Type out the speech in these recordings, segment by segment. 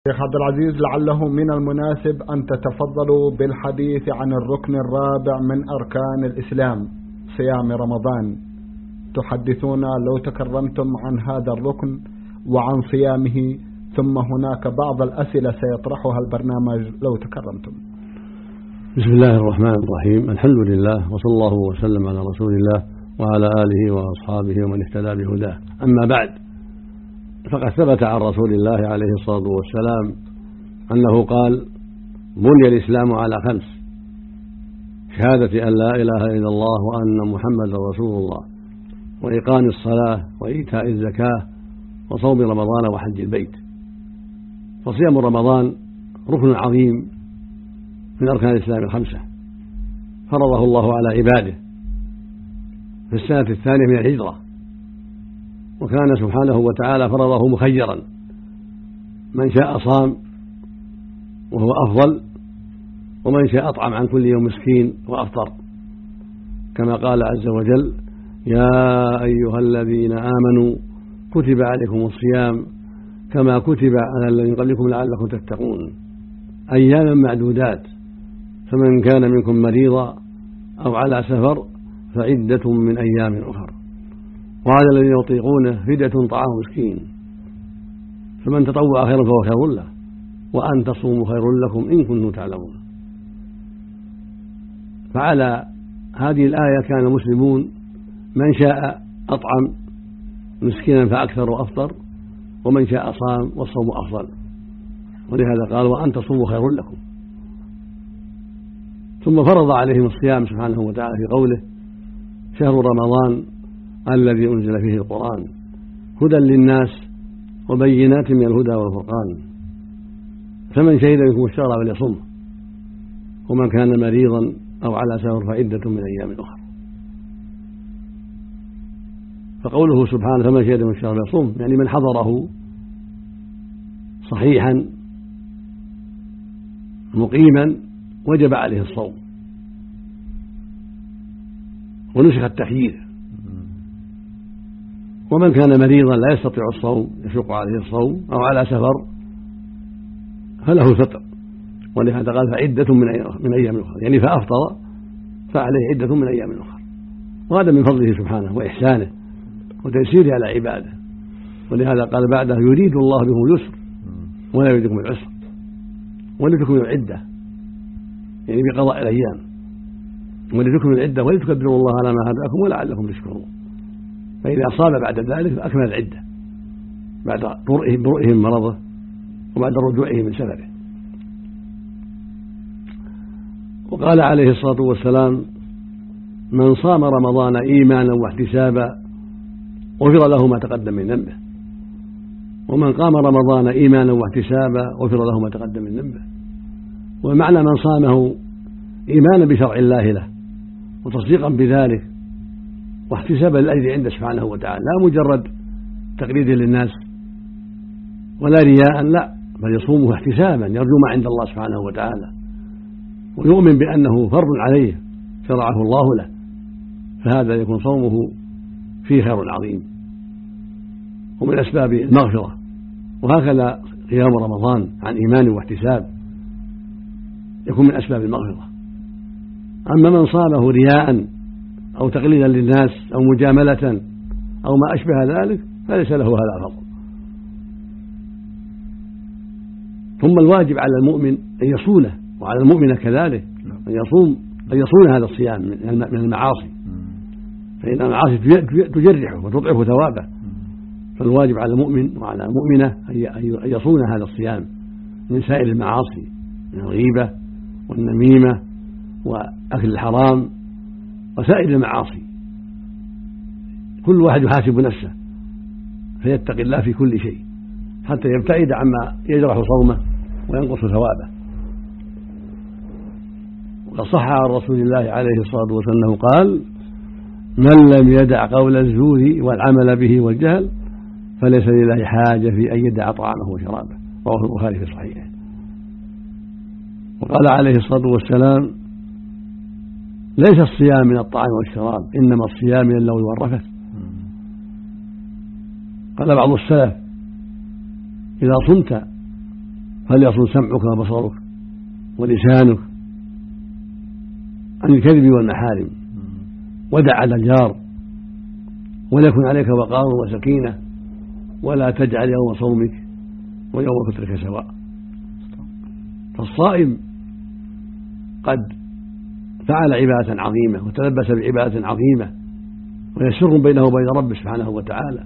شيخ عبد العزيز، لعله من المناسب أن تتفضلوا بالحديث عن الركن الرابع من أركان الإسلام، صيام رمضان. تحدثونا لو تكرمتم عن هذا الركن وعن صيامه، ثم هناك بعض الأسئلة سيطرحها البرنامج لو تكرمتم. بسم الله الرحمن الرحيم، الحمد لله وصلى الله وسلم على رسول الله وعلى آله وأصحابه ومن اهتدى بهداه. أما بعد، فقد ثبت عن رسول الله عليه الصلاة والسلام أنه قال: بني الإسلام على 5: شهادة أن لا إله إلا الله وأن محمدا رسول الله، وإقام الصلاة، وإيتاء الزكاة، وصوم رمضان، وحج البيت. فصيام رمضان ركن عظيم من أركان الإسلام 5، فرضه الله على عباده في السنة الثانية من الهجرة، وكان سبحانه وتعالى فرضه مخيرا: من شاء صام وهو أفضل، ومن شاء أطعم عن كل يوم مسكين وأفطر، كما قال عز وجل: يا أيها الذين آمنوا كتب عليكم الصيام كما كتب على الذين قبلكم لعلكم تتقون، أياما معدودات، فمن كان منكم مريضا أو على سفر فعدة من أيام أخر، وعلى الذين يطيقونه فدية طعام مسكين، فمن تطوع خيرا فهو خير له، وأن تصوموا خير لكم إن كنتم تعلمون. فعلى هذه الآية كان المسلمون من شاء أطعم مسكينا فأكثر وأفطر، ومن شاء صام والصوم أفضل، ولهذا قال: وأن تصوموا خير لكم. ثم فرض عليهم الصيام سبحانه وتعالى في قوله: شهر رمضان الذي أنزل فيه القرآن هدى للناس وبينات من الهدى والفرقان، فمن شهد منكم الشهر فليصمه، ومن كان مريضا أو على سفر فعدة من أيام أخرى. فقوله سبحانه: فمن شهد منكم الشهر فليصمه، يعني من حضره صحيحا مقيما وجب عليه الصوم، ونسخ التخيير. ومن كان مريضا لا يستطيع الصوم، يشق عليه الصوم، أو على سفر، فله الفطر، ولهذا قال: فعدة من أيام أخرى، يعني فأفطر فعليه عدة من أيام أخرى. وهذا من فضله سبحانه وإحسانه وتيسيره على عباده، ولهذا قال بعده: يريد الله بكم اليسر ولا يريد بكم العسر ولتكملوا العدة، يعني بقضاء الأيام، ولتكملوا العدة ولتكبروا الله على ما هداكم ولعلكم تشكرون. فإذا أصاب بعد ذلك فأكمل العدة بعد برؤهم مرضه وبعد رجوعه من سفره. وقال عليه الصلاة والسلام: من صام رمضان إيمانا واحتسابا غفر له ما تقدم من ذنبه، ومن قام رمضان إيمانا واحتسابا غفر له ما تقدم من ذنبه. ومعنى من صامه إيمانا بشرع الله له وتصديقا بذلك واحتسابا للأجر عنده سبحانه وتعالى، لا مجرد تقليد للناس ولا رياء، لا، بل يصومه احتسابا يرجو ما عند الله سبحانه وتعالى، ويؤمن بأنه فرض عليه شرعه الله له، فهذا يكون صومه فيه خير عظيم ومن أسباب المغفرة. وهكذا قيام رمضان عن إيمان واحتساب يكون من أسباب المغفرة. أما من صامه رياء أو تقليدا للناس أو مجاملة أو ما أشبه ذلك فليس له هذا الفضل. ثم الواجب على المؤمن أن يصونه، وعلى المؤمنة كذلك أن يصون هذا الصيام من المعاصي، فإن المعاصي تجرحه وتضعف ثوابه. فالواجب على المؤمن وعلى المؤمنة أن يصون هذا الصيام من سائر المعاصي، من الغيبة والنميمة وأكل الحرام وسائر المعاصي. كل واحد يحاسب نفسه فيتقي الله في كل شيء حتى يبتعد عما يجرح صومه وينقص ثوابه. وقد صح عن رسول الله عليه الصلاة والسلام أنه قال: من لم يدع قول الزور والعمل به والجهل فليس لله حاجة في أن يدع طعامه وشرابه، رواه البخاري في صحيحه. وقال عليه الصلاة والسلام: ليس الصيام من الطعام والشراب، إنما الصيام من اللغو والرفث. قال بعض السلف: إذا صمت فليصن سمعك وبصرك ولسانك عن الكذب والمحارم، ودع على الجار، وليكن عليك وقار وسكينة، ولا تجعل يوم صومك ويوم فطرك سواء. فالصائم قد فعل عبادة عظيمة وتلبس بعبادة عظيمة، ويسر بينه وبين ربه سبحانه وتعالى،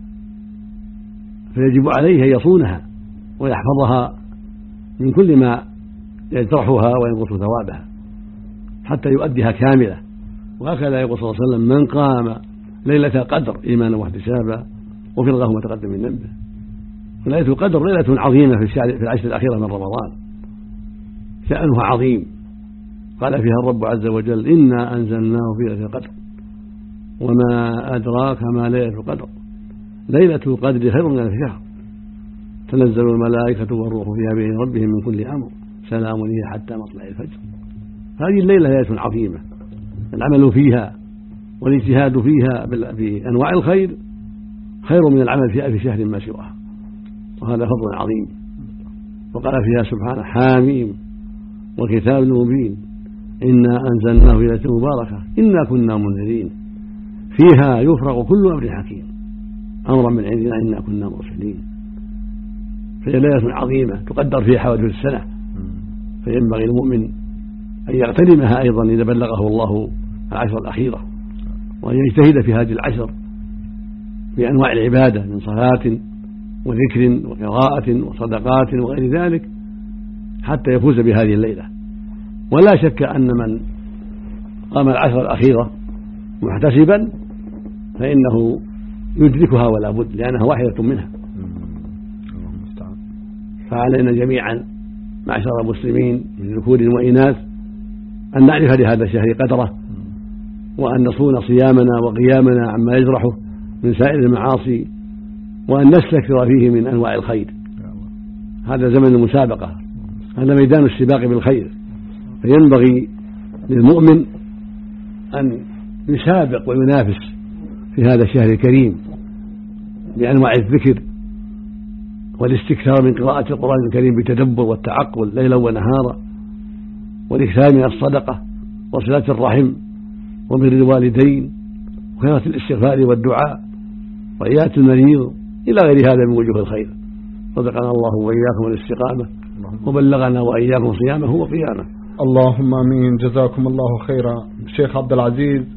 فيجب عليه أن يصونها ويحفظها من كل ما يجرحها وينقص ثوابها حتى يؤديها كاملة. وهكذا يقول صلى الله عليه وسلم: من قام ليلة القدر إيمانا واحتسابا غفر له ما تقدم من ذنبه. ليلة القدر ليلة عظيمة في العشر الأخيرة من رمضان، شأنها عظيم. قال فيها الرب عز وجل: إنا أنزلناه في ليلة القدر وما أدراك ما ليلة القدر ليلة القدر خير من ألف شهر تنزل الملائكة والروح فيها بإذن ربهم من كل أمر سلام هي حتى مطلع الفجر. هذه الليلة ليلة عظيمة، العمل فيها والاجتهاد فيها بأنواع الخير خير من العمل فيها في شهر ما سواها، وهذا فضل عظيم. وقال فيها سبحانه: حاميم وكتاب مبين إنا أنزلناه في ليلة مباركة إنا كنا منذرين فيها يفرق كل أمر حكيم أمرا من عندنا إنا كنا مرسلين. فهي ليلة عظيمة تقدر فيها حوادث السنة، فينبغي المؤمن أن يغتنمها أيضا إذا بلغه الله العشر الأخيرة، وأن يجتهد في هذه العشر بأنواع العبادة من صلاة وذكر وقراءة وصدقات وغير ذلك حتى يفوز بهذه الليلة. ولا شك أن من قام العشر الأخيرة محتسبا فإنه يدركها ولا بد، لأنها واحدة منها. فعلينا جميعا معشر المسلمين من ذكور وإناث أن نعرف لهذا الشهر قدره، وأن نصون صيامنا وقيامنا عما يجرحه من سائر المعاصي، وأن نستكثر فيه من أنواع الخير. هذا زمن المسابقة، هذا ميدان السباق بالخير، فينبغي للمؤمن أن يسابق وينافس في هذا الشهر الكريم بأنواع الذكر والاستكثار من قراءة القرآن الكريم بتدبر والتعقل ليلا ونهارا، والإكثار من الصدقة وصلة الرحم وبر الوالدين وكثرة الاستغفار والدعاء وعيادة المريض إلى غير هذا من وجوه الخير. صدقنا الله وإياكم الاستقامة، وبلغنا وإياكم صيامه وقيامه. اللهم آمين. جزاكم الله خيرا. شيخ عبد العزيز،